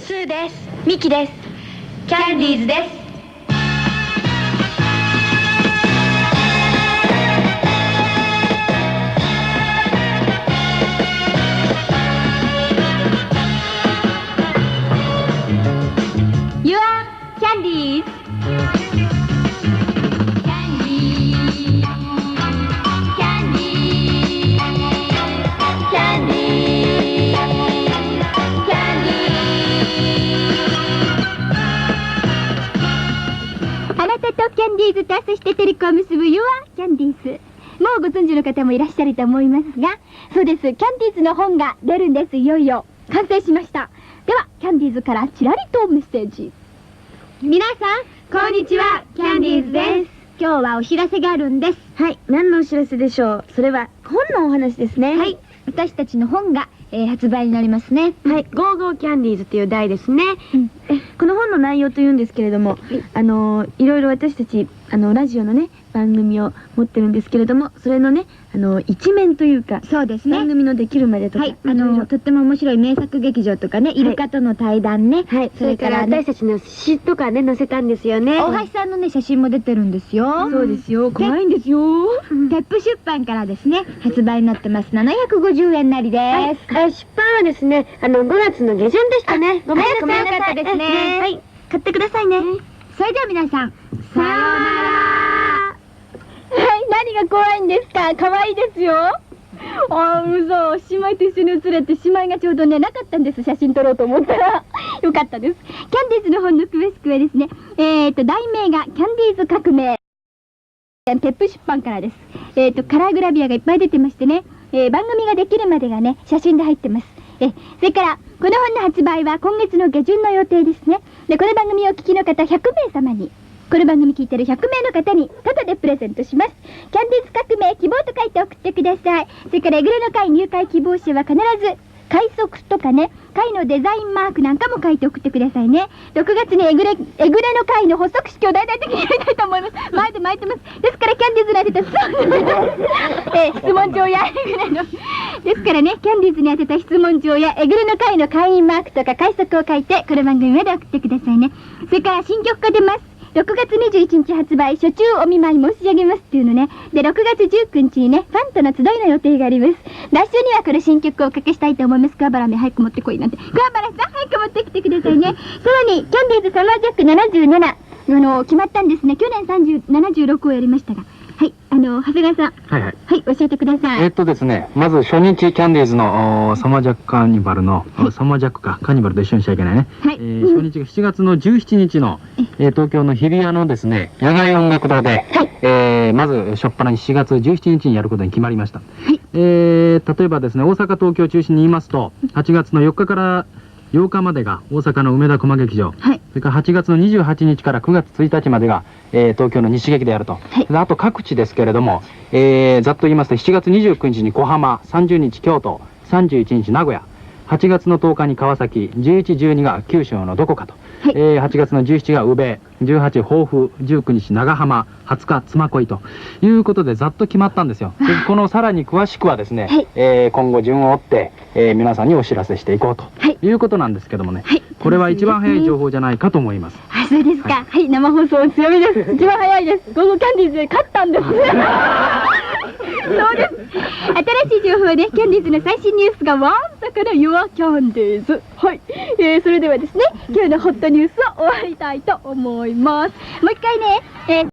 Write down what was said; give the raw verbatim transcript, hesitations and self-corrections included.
スーです。ミキです。キャンディーズです。You are Candies。キャンディーズと朝してテレコを結ぶ You are キャンディーズ。もうご存知の方もいらっしゃると思いますが、そうです、キャンディーズの本が出るんです。いよいよ完成しました。ではキャンディーズからちらりとメッセージ。皆さんこんにちは、キャンディーズです。今日はお知らせがあるんです。 はい、何のお知らせでしょう。それは本のお話ですね。 はい、私たちの本が、えー、発売になりますね。 はい、ゴーゴーキャンディーズっていう題ですね。うん、えこの本の内容というんですけれども、はい、あのいろいろ私たちあのラジオのね番組を持ってるんですけれども、それのねあの一面というか、 そうですね、 番組のできるまでとか、 はい、あのとっても面白い名作劇場とかね、イルカとの対談ね、 はい、それから私たちの詩とかね載せたんですよね。 大橋さんのね写真も出てるんですよ。 そうですよ、可愛いんですよ。 ペップ出版からですね発売になってます。ななひゃくごじゅうえんなりです。 はい、出版はですねあのごがつの下旬でしたね。 ごめんなさい、よかったですね。 はい、買ってくださいね。 それでは皆さんさようなら。はい、何が怖いんですか。可愛いですよ。あー、嘘。姉妹と一緒に写れて、姉妹がちょうどねなかったんです。写真撮ろうと思ったらよかったです。キャンディーズの本の詳しくはですね、えーと題名がキャンディーズ革命、ペップ出版からです。えーとカラーグラビアがいっぱい出てましてね、えー、番組ができるまでがね写真で入ってます。えそれからこの本の発売は今月の下旬の予定ですね。でこの番組をお聞きの方ひゃくめいさまに、この番組聞いてるひゃくめいの方にタダでプレゼントします。キャンディーズ革命希望と書いて送ってください。それからえぐれの会入会希望者は必ず快速とかね、会のデザインマークなんかも書いて送ってくださいね。ろくがつにえぐれ、えぐれの会の発足式を大々的にやりたいと思います。前で巻いてます。ですからキャンディーズに当てた質問、えー、質問状やえぐれの、ですからね、キャンディーズに当てた質問状やえぐれの会の会員マークとか快速を書いて、この番組まで送ってくださいね。それから新曲が出ます。ろくがつにじゅういちにち発売、初中お見舞い申し上げますっていうのね。で、ろくがつじゅうくにちにね、ファンとの集いの予定があります。来週にはこの新曲をおかけしたいと思います。桑原め、早く持ってこいなんて。桑原さん、早く持ってきてくださいね。さらに、キャンディーズサマージャックななじゅうなな、あの、決まったんですね。去年さんじゅう、ななじゅうろくをやりましたが。はい、あの、長谷川さん。 はいはい。 はい、教えてください。 えっとですね、まず初日キャンディーズのサマージャックカーニバルの、はい、サマージャックか、カーニバルと一緒にしちゃいけないね。はい。えー、初日がしちがつのじゅうしちにちの、えー、東京の日比谷のですね、野外音楽堂で、はい、えー、まず初っ端にしがつじゅうしちにちにやることに決まりました。はい。えー、例えばですね、大阪、東京を中心に言いますと、はちがつのよっかからようかまでが大阪の梅田駒劇場、はい、それからはちがつのにじゅうはちにちからくがつついたちまでが、えー、東京の西劇でやると、はい、あと各地ですけれども、えー、ざっと言いますとしちがつにじゅうくにちに小浜、さんじゅうにち京都、さんじゅういちにち名古屋、はちがつのとおかに川崎、じゅういち、じゅうにが九州のどこかと、はい、えー、はちがつのじゅうしちが宇部、じゅうはち豊富、じゅうくにち長浜、はつか妻恋ということでざっと決まったんですよ。でこのさらに詳しくはですね、はい、えー、今後順を追って、えー、皆さんにお知らせしていこうと、はい、いうことなんですけどもね、はい、これは一番早い情報じゃないかと思います。 あ、そうですか。はい、はい、生放送強みです。一番早いです。ゴーゴーキャンディーズで勝ったんですね。そうです。新しい情報でキャンディーズの最新ニュースがわんさかの You are Candies。はい、えー、それではですね、今日のホットニュースを終わりたいと思います。もう一回ね、えー